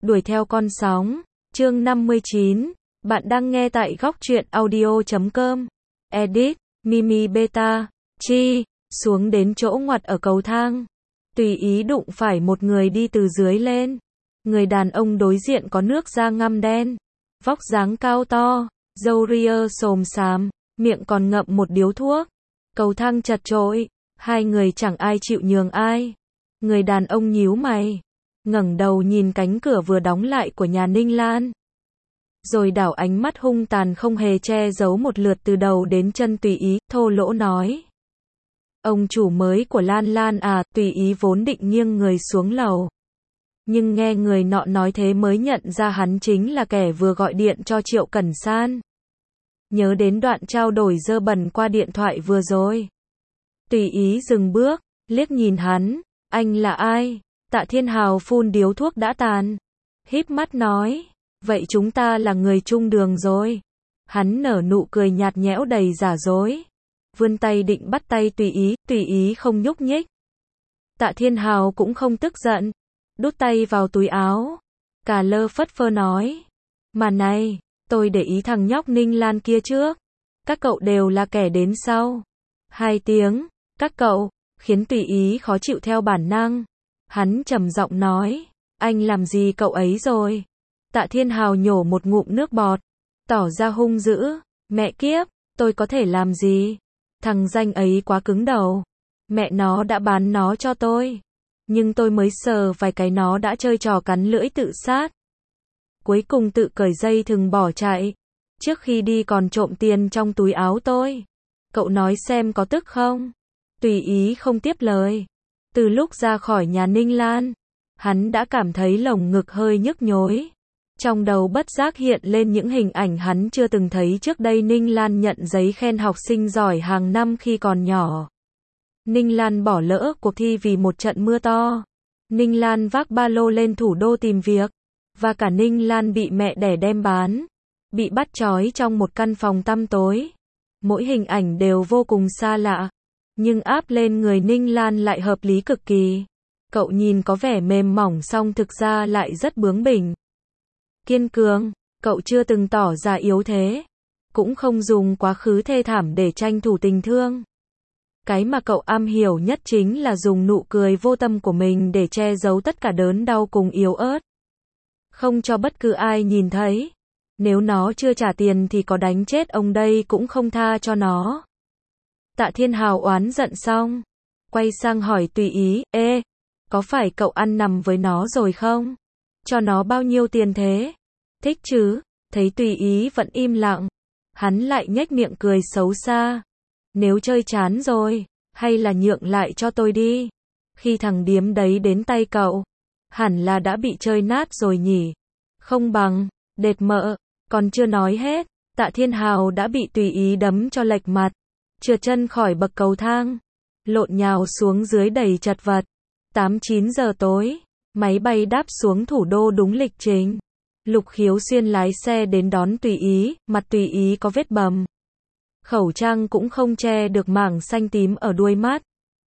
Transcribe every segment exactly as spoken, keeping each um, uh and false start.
Đuổi theo con sóng, chương năm mươi chín, bạn đang nghe tại góc truyện audio chấm com. Edit, Mimi Beta, Chi, xuống đến chỗ ngoặt ở cầu thang. Tùy ý đụng phải một người đi từ dưới lên. Người đàn ông đối diện có nước da ngăm đen, vóc dáng cao to, râu ria xồm xàm, miệng còn ngậm một điếu thuốc. Cầu thang chật chội, hai người chẳng ai chịu nhường ai. Người đàn ông nhíu mày, ngẩng đầu nhìn cánh cửa vừa đóng lại của nhà Ninh Lan. Rồi đảo ánh mắt hung tàn không hề che giấu một lượt từ đầu đến chân Tùy Ý, thô lỗ nói. Ông chủ mới của Lan Lan à, Tùy Ý vốn định nghiêng người xuống lầu. Nhưng nghe người nọ nói thế mới nhận ra hắn chính là kẻ vừa gọi điện cho Triệu Cẩn San. Nhớ đến đoạn trao đổi dơ bẩn qua điện thoại vừa rồi. Tùy Ý dừng bước, liếc nhìn hắn, anh là ai? Tạ Thiên Hào phun điếu thuốc đã tàn, híp mắt nói, vậy chúng ta là người chung đường rồi. Hắn nở nụ cười nhạt nhẽo đầy giả dối, vươn tay định bắt tay Tùy Ý, Tùy Ý không nhúc nhích. Tạ Thiên Hào cũng không tức giận, đút tay vào túi áo, cà lơ phất phơ nói, mà này, tôi để ý thằng nhóc Ninh Lan kia trước, các cậu đều là kẻ đến sau. Hai tiếng, các cậu, khiến Tùy Ý khó chịu theo bản năng. Hắn trầm giọng nói, anh làm gì cậu ấy rồi? Tạ Thiên Hào nhổ một ngụm nước bọt, tỏ ra hung dữ, mẹ kiếp, tôi có thể làm gì? Thằng danh ấy quá cứng đầu, mẹ nó đã bán nó cho tôi, nhưng tôi mới sờ vài cái nó đã chơi trò cắn lưỡi tự sát. Cuối cùng tự cởi dây thừng bỏ chạy, trước khi đi còn trộm tiền trong túi áo tôi. Cậu nói xem có tức không? Tùy Ý không tiếp lời. Từ lúc ra khỏi nhà Ninh Lan, hắn đã cảm thấy lồng ngực hơi nhức nhối. Trong đầu bất giác hiện lên những hình ảnh hắn chưa từng thấy trước đây. Ninh Lan nhận giấy khen học sinh giỏi hàng năm khi còn nhỏ. Ninh Lan bỏ lỡ cuộc thi vì một trận mưa to. Ninh Lan vác ba lô lên thủ đô tìm việc. Và cả Ninh Lan bị mẹ đẻ đem bán. Bị bắt trói trong một căn phòng tăm tối. Mỗi hình ảnh đều vô cùng xa lạ. Nhưng áp lên người Ninh Lan lại hợp lý cực kỳ. Cậu nhìn có vẻ mềm mỏng song thực ra lại rất bướng bỉnh. Kiên cường, cậu chưa từng tỏ ra yếu thế. Cũng không dùng quá khứ thê thảm để tranh thủ tình thương. Cái mà cậu am hiểu nhất chính là dùng nụ cười vô tâm của mình để che giấu tất cả đớn đau cùng yếu ớt. Không cho bất cứ ai nhìn thấy. Nếu nó chưa trả tiền thì có đánh chết ông đây cũng không tha cho nó. Tạ Thiên Hào oán giận xong, quay sang hỏi Tùy Ý, ê, có phải cậu ăn nằm với nó rồi không? Cho nó bao nhiêu tiền thế? Thích chứ? Thấy Tùy Ý vẫn im lặng, hắn lại nhếch miệng cười xấu xa. Nếu chơi chán rồi, hay là nhượng lại cho tôi đi. Khi thằng điếm đấy đến tay cậu, hẳn là đã bị chơi nát rồi nhỉ? Không bằng, đệt mợ, còn chưa nói hết, Tạ Thiên Hào đã bị Tùy Ý đấm cho lệch mặt. Trượt chân khỏi bậc cầu thang, lộn nhào xuống dưới đầy chật vật. tám chín giờ tối, máy bay đáp xuống thủ đô đúng lịch trình. Lục Khiếu Xuyên lái xe đến đón Tùy Ý, mặt Tùy Ý có vết bầm. Khẩu trang cũng không che được mảng xanh tím ở đuôi mắt.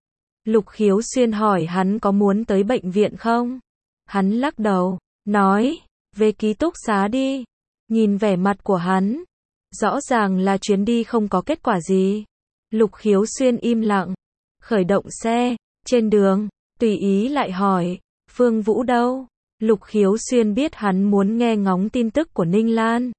Lục Khiếu Xuyên hỏi hắn có muốn tới bệnh viện không? Hắn lắc đầu, nói, về ký túc xá đi. Nhìn vẻ mặt của hắn, rõ ràng là chuyến đi không có kết quả gì. Lục Khiếu Xuyên im lặng, khởi động xe, trên đường, Tùy Ý lại hỏi, Phương Vũ đâu? Lục Khiếu Xuyên biết hắn muốn nghe ngóng tin tức của Ninh Lan.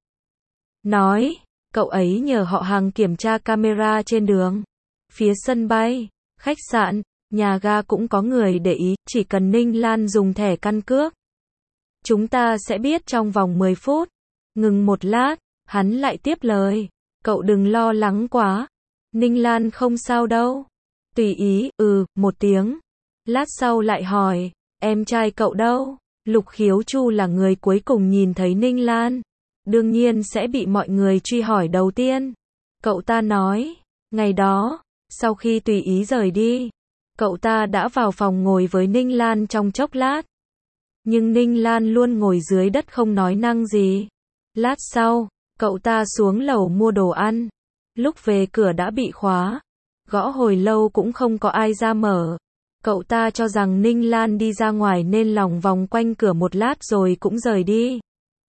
Nói, cậu ấy nhờ họ hàng kiểm tra camera trên đường, phía sân bay, khách sạn, nhà ga cũng có người để ý, chỉ cần Ninh Lan dùng thẻ căn cước. Chúng ta sẽ biết trong vòng mười phút. Ngừng một lát, hắn lại tiếp lời, cậu đừng lo lắng quá. Ninh Lan không sao đâu. Tùy Ý, ừ, một tiếng. Lát sau lại hỏi, em trai cậu đâu? Lục Khiếu Chu là người cuối cùng nhìn thấy Ninh Lan. Đương nhiên sẽ bị mọi người truy hỏi đầu tiên. Cậu ta nói, ngày đó, sau khi Tùy Ý rời đi, cậu ta đã vào phòng ngồi với Ninh Lan trong chốc lát. Nhưng Ninh Lan luôn ngồi dưới đất không nói năng gì. Lát sau, cậu ta xuống lầu mua đồ ăn. Lúc về cửa đã bị khóa. Gõ hồi lâu cũng không có ai ra mở. Cậu ta cho rằng Ninh Lan đi ra ngoài nên lòng vòng quanh cửa một lát rồi cũng rời đi.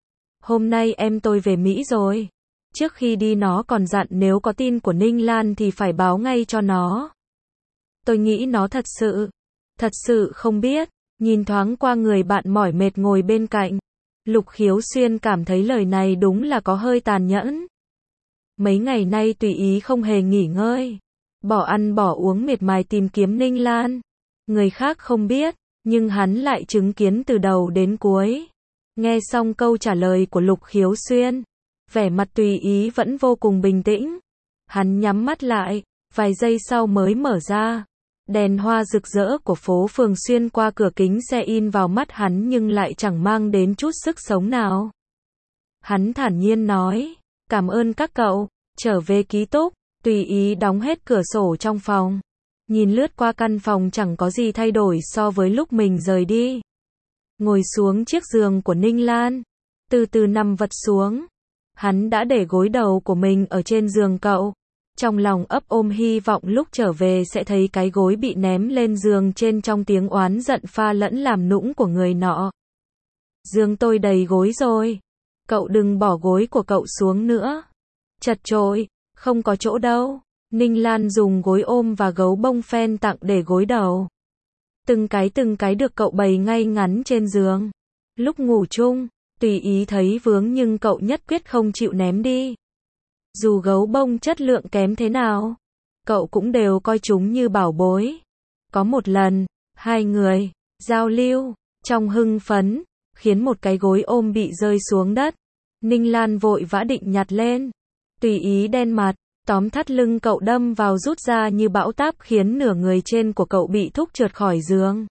Hôm nay em tôi về Mỹ rồi. Trước khi đi nó còn dặn nếu có tin của Ninh Lan thì phải báo ngay cho nó. Tôi nghĩ nó thật sự, thật sự không biết. Nhìn thoáng qua người bạn mỏi mệt ngồi bên cạnh. Lục Khiếu Xuyên cảm thấy lời này đúng là có hơi tàn nhẫn. Mấy ngày nay tùy ý không hề nghỉ ngơi. Bỏ ăn bỏ uống miệt mài tìm kiếm Ninh Lan. Người khác không biết, nhưng hắn lại chứng kiến từ đầu đến cuối. Nghe xong câu trả lời của Lục Khiếu Xuyên, vẻ mặt tùy ý vẫn vô cùng bình tĩnh. Hắn nhắm mắt lại, vài giây sau mới mở ra. Đèn hoa rực rỡ của phố phường xuyên qua cửa kính xe in vào mắt hắn nhưng lại chẳng mang đến chút sức sống nào. Hắn thản nhiên nói, cảm ơn các cậu, trở về ký túc, tùy ý đóng hết cửa sổ trong phòng. Nhìn lướt qua căn phòng chẳng có gì thay đổi so với lúc mình rời đi. Ngồi xuống chiếc giường của Ninh Lan, từ từ nằm vật xuống. Hắn đã để gối đầu của mình ở trên giường cậu. Trong lòng ấp ôm hy vọng lúc trở về sẽ thấy cái gối bị ném lên giường trên trong tiếng oán giận pha lẫn làm nũng của người nọ. Giường tôi đầy gối rồi. Cậu đừng bỏ gối của cậu xuống nữa. Chật chội, không có chỗ đâu. Ninh Lan dùng gối ôm và gấu bông phen tặng để gối đầu. Từng cái từng cái được cậu bày ngay ngắn trên giường. Lúc ngủ chung, tùy ý thấy vướng nhưng cậu nhất quyết không chịu ném đi. Dù gấu bông chất lượng kém thế nào, cậu cũng đều coi chúng như bảo bối. Có một lần, hai người giao lưu, trong hưng phấn, khiến một cái gối ôm bị rơi xuống đất. Ninh Lan vội vã định nhặt lên. Tùy ý đen mặt, tóm thắt lưng cậu đâm vào rút ra như bão táp khiến nửa người trên của cậu bị thúc trượt khỏi giường.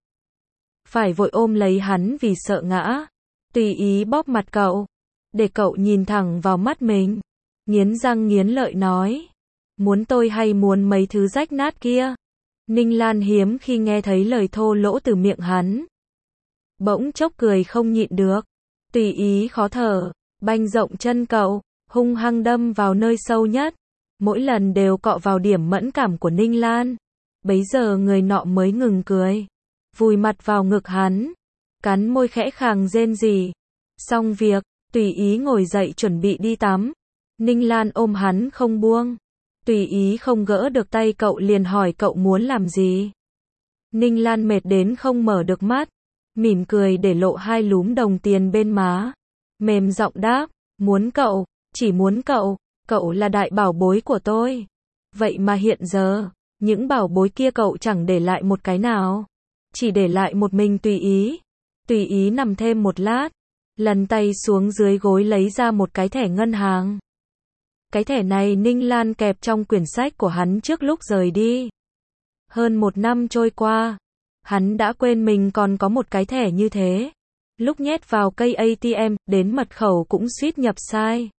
Phải vội ôm lấy hắn vì sợ ngã. Tùy ý bóp mặt cậu, để cậu nhìn thẳng vào mắt mình. Nghiến răng nghiến lợi nói, muốn tôi hay muốn mấy thứ rách nát kia? Ninh Lan hiếm khi nghe thấy lời thô lỗ từ miệng hắn. Bỗng chốc cười không nhịn được. Tùy ý khó thở, banh rộng chân cậu, hung hăng đâm vào nơi sâu nhất. Mỗi lần đều cọ vào điểm mẫn cảm của Ninh Lan. Bấy giờ người nọ mới ngừng cười, vùi mặt vào ngực hắn, cắn môi khẽ khàng rên rỉ. Xong việc, tùy ý ngồi dậy chuẩn bị đi tắm. Ninh Lan ôm hắn không buông. Tùy ý không gỡ được tay cậu liền hỏi cậu muốn làm gì. Ninh Lan mệt đến không mở được mắt, mỉm cười để lộ hai lúm đồng tiền bên má. Mềm giọng đáp, muốn cậu, chỉ muốn cậu, cậu là đại bảo bối của tôi. Vậy mà hiện giờ, những bảo bối kia cậu chẳng để lại một cái nào. Chỉ để lại một mình tùy ý. Tùy ý nằm thêm một lát, lần tay xuống dưới gối lấy ra một cái thẻ ngân hàng. Cái thẻ này Ninh Lan kẹp trong quyển sách của hắn trước lúc rời đi. Hơn một năm trôi qua, hắn đã quên mình còn có một cái thẻ như thế. Lúc nhét vào cây a tê em, đến mật khẩu cũng suýt nhập sai.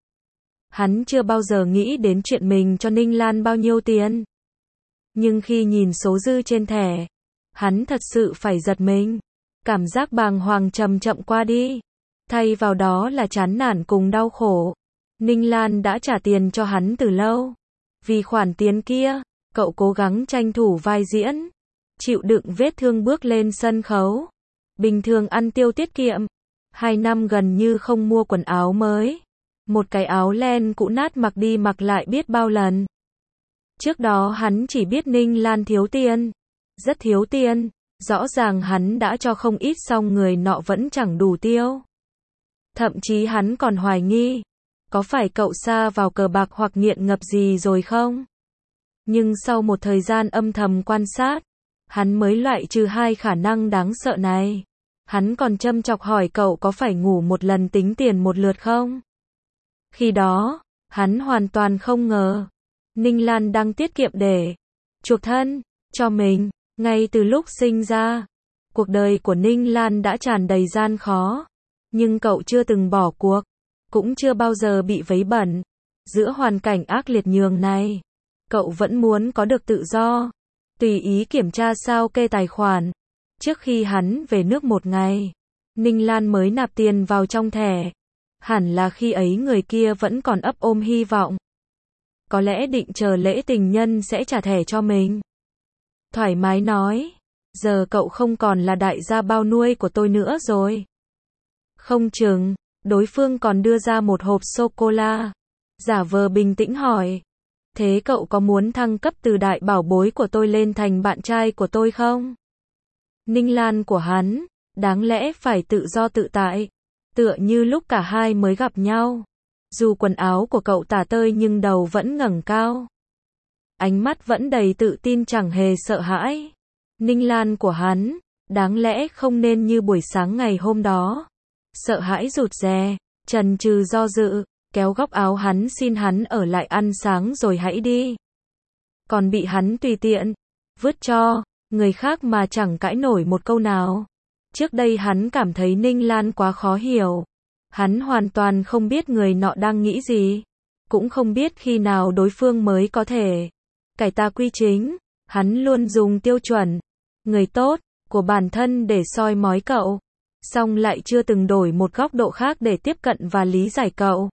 Hắn chưa bao giờ nghĩ đến chuyện mình cho Ninh Lan bao nhiêu tiền. Nhưng khi nhìn số dư trên thẻ, hắn thật sự phải giật mình. Cảm giác bàng hoàng chậm chậm qua đi. Thay vào đó là chán nản cùng đau khổ. Ninh Lan đã trả tiền cho hắn từ lâu. Vì khoản tiền kia, cậu cố gắng tranh thủ vai diễn. Chịu đựng vết thương bước lên sân khấu. Bình thường ăn tiêu tiết kiệm. Hai năm gần như không mua quần áo mới. Một cái áo len cũ nát mặc đi mặc lại biết bao lần. Trước đó hắn chỉ biết Ninh Lan thiếu tiền. Rất thiếu tiền. Rõ ràng hắn đã cho không ít song người nọ vẫn chẳng đủ tiêu. Thậm chí hắn còn hoài nghi. Có phải cậu sa vào cờ bạc hoặc nghiện ngập gì rồi không? Nhưng sau một thời gian âm thầm quan sát, hắn mới loại trừ hai khả năng đáng sợ này. Hắn còn châm chọc hỏi cậu có phải ngủ một lần tính tiền một lượt không? Khi đó, hắn hoàn toàn không ngờ. Ninh Lan đang tiết kiệm để chuộc thân cho mình. Ngay từ lúc sinh ra, cuộc đời của Ninh Lan đã tràn đầy gian khó. Nhưng cậu chưa từng bỏ cuộc. Cũng chưa bao giờ bị vấy bẩn. Giữa hoàn cảnh ác liệt nhường này, cậu vẫn muốn có được tự do. Tùy ý kiểm tra sao kê tài khoản. Trước khi hắn về nước một ngày, Ninh Lan mới nạp tiền vào trong thẻ. Hẳn là khi ấy người kia vẫn còn ấp ôm hy vọng. Có lẽ định chờ lễ tình nhân sẽ trả thẻ cho mình. Thoải mái nói, giờ cậu không còn là đại gia bao nuôi của tôi nữa rồi. Không chừng, đối phương còn đưa ra một hộp sô-cô-la. Giả vờ bình tĩnh hỏi. Thế cậu có muốn thăng cấp từ đại bảo bối của tôi lên thành bạn trai của tôi không? Ninh Lan của hắn, đáng lẽ phải tự do tự tại. Tựa như lúc cả hai mới gặp nhau. Dù quần áo của cậu tả tơi nhưng đầu vẫn ngẩng cao. Ánh mắt vẫn đầy tự tin chẳng hề sợ hãi. Ninh Lan của hắn, đáng lẽ không nên như buổi sáng ngày hôm đó. Sợ hãi rụt rè, chần chừ do dự, kéo góc áo hắn xin hắn ở lại ăn sáng rồi hãy đi. Còn bị hắn tùy tiện, vứt cho, người khác mà chẳng cãi nổi một câu nào. Trước đây hắn cảm thấy Ninh Lan quá khó hiểu. Hắn hoàn toàn không biết người nọ đang nghĩ gì. Cũng không biết khi nào đối phương mới có thể cải tà quy chính. Hắn luôn dùng tiêu chuẩn người tốt của bản thân để soi mói cậu. Song lại chưa từng đổi một góc độ khác để tiếp cận và lý giải cậu.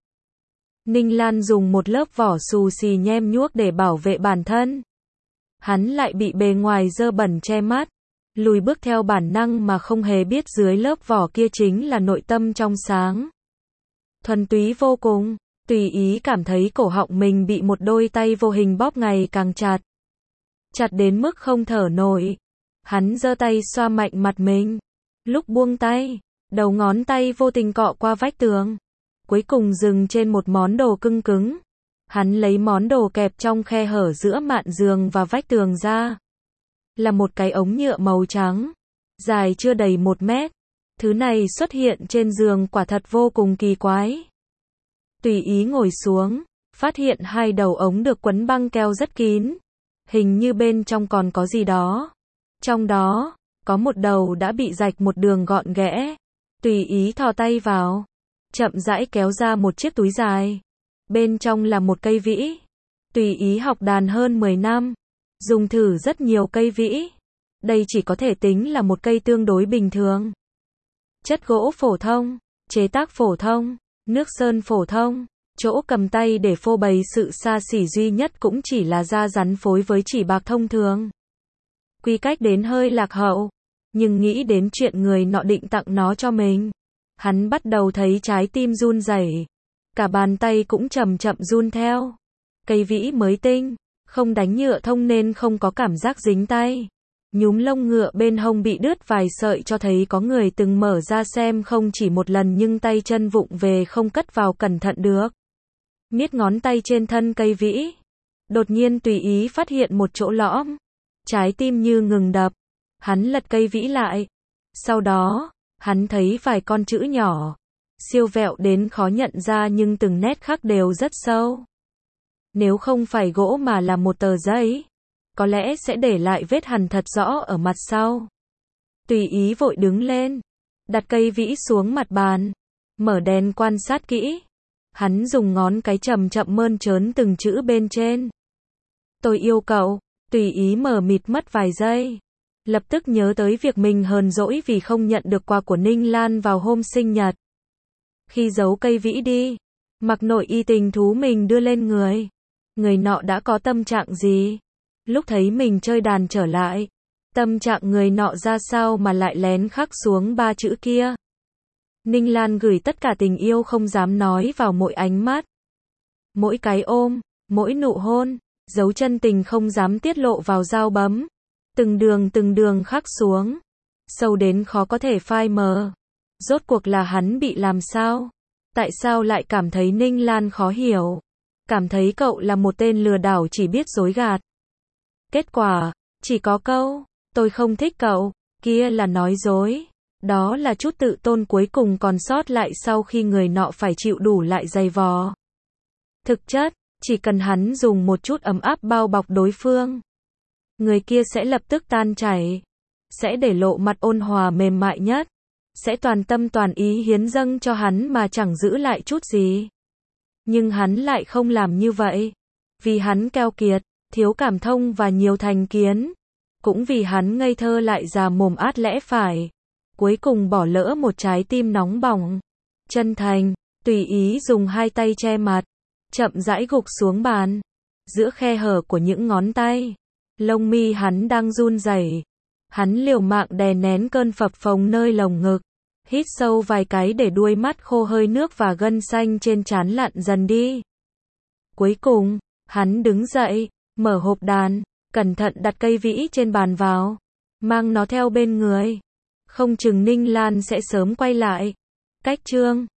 Ninh Lan dùng một lớp vỏ xù xì nhem nhuốc để bảo vệ bản thân. Hắn lại bị bề ngoài dơ bẩn che mắt. Lùi bước theo bản năng mà không hề biết dưới lớp vỏ kia chính là nội tâm trong sáng. Thuần túy vô cùng, tùy ý cảm thấy cổ họng mình bị một đôi tay vô hình bóp ngày càng chặt. Chặt đến mức không thở nổi. Hắn giơ tay xoa mạnh mặt mình. Lúc buông tay, đầu ngón tay vô tình cọ qua vách tường. Cuối cùng dừng trên một món đồ cưng cứng. Hắn lấy món đồ kẹp trong khe hở giữa mạn giường và vách tường ra. Là một cái ống nhựa màu trắng, dài chưa đầy một mét. Thứ này xuất hiện trên giường quả thật vô cùng kỳ quái. Tùy ý ngồi xuống, phát hiện hai đầu ống được quấn băng keo rất kín. Hình như bên trong còn có gì đó. Trong đó, có một đầu đã bị rạch một đường gọn ghẽ. Tùy ý thò tay vào, chậm rãi kéo ra một chiếc túi dài. Bên trong là một cây vĩ. Tùy ý học đàn hơn mười năm. Dùng thử rất nhiều cây vĩ. Đây chỉ có thể tính là một cây tương đối bình thường. Chất gỗ phổ thông, chế tác phổ thông, nước sơn phổ thông. Chỗ cầm tay để phô bày sự xa xỉ duy nhất cũng chỉ là da rắn phối với chỉ bạc thông thường. Quy cách đến hơi lạc hậu. Nhưng nghĩ đến chuyện người nọ định tặng nó cho mình. Hắn bắt đầu thấy trái tim run rẩy. Cả bàn tay cũng chậm chậm run theo. Cây vĩ mới tinh, không đánh nhựa thông nên không có cảm giác dính tay. Nhúm lông ngựa bên hông bị đứt vài sợi cho thấy có người từng mở ra xem không chỉ một lần nhưng tay chân vụng về không cất vào cẩn thận được. Miết ngón tay trên thân cây vĩ. Đột nhiên tùy ý phát hiện một chỗ lõm. Trái tim như ngừng đập. Hắn lật cây vĩ lại. Sau đó, hắn thấy vài con chữ nhỏ. Siêu vẹo đến khó nhận ra nhưng từng nét khắc đều rất sâu. Nếu không phải gỗ mà là một tờ giấy, có lẽ sẽ để lại vết hằn thật rõ ở mặt sau. Tùy ý vội đứng lên, đặt cây vĩ xuống mặt bàn, mở đèn quan sát kỹ. Hắn dùng ngón cái chậm chậm mơn trớn từng chữ bên trên. Tôi yêu cậu. Tùy ý mờ mịt mất vài giây. Lập tức nhớ tới việc mình hờn dỗi vì không nhận được quà của Ninh Lan vào hôm sinh nhật. Khi giấu cây vĩ đi, mặc nội y tình thú mình đưa lên người. Người nọ đã có tâm trạng gì? Lúc thấy mình chơi đàn trở lại, tâm trạng người nọ ra sao mà lại lén khắc xuống ba chữ kia? Ninh Lan gửi tất cả tình yêu không dám nói vào mỗi ánh mắt. Mỗi cái ôm, mỗi nụ hôn, dấu chân tình không dám tiết lộ vào dao bấm. Từng đường từng đường khắc xuống. Sâu đến khó có thể phai mờ. Rốt cuộc là hắn bị làm sao? Tại sao lại cảm thấy Ninh Lan khó hiểu? Cảm thấy cậu là một tên lừa đảo chỉ biết dối gạt. Kết quả, chỉ có câu, tôi không thích cậu, kia là nói dối. Đó là chút tự tôn cuối cùng còn sót lại sau khi người nọ phải chịu đủ lại dày vò. Thực chất, chỉ cần hắn dùng một chút ấm áp bao bọc đối phương, người kia sẽ lập tức tan chảy, sẽ để lộ mặt ôn hòa mềm mại nhất, sẽ toàn tâm toàn ý hiến dâng cho hắn mà chẳng giữ lại chút gì. Nhưng hắn lại không làm như vậy, vì hắn keo kiệt, thiếu cảm thông và nhiều thành kiến, cũng vì hắn ngây thơ lại già mồm át lẽ phải, cuối cùng bỏ lỡ một trái tim nóng bỏng, chân thành, tùy ý dùng hai tay che mặt, chậm rãi gục xuống bàn, giữa khe hở của những ngón tay, lông mi hắn đang run rẩy, Hắn liều mạng đè nén cơn phập phồng nơi lồng ngực, hít sâu vài cái để đuôi mắt khô hơi nước và gân xanh trên trán lặn dần đi. Cuối cùng, hắn đứng dậy, mở hộp đàn, cẩn thận đặt cây vĩ trên bàn vào, mang nó theo bên người. Không chừng Ninh Lan sẽ sớm quay lại. Cách chương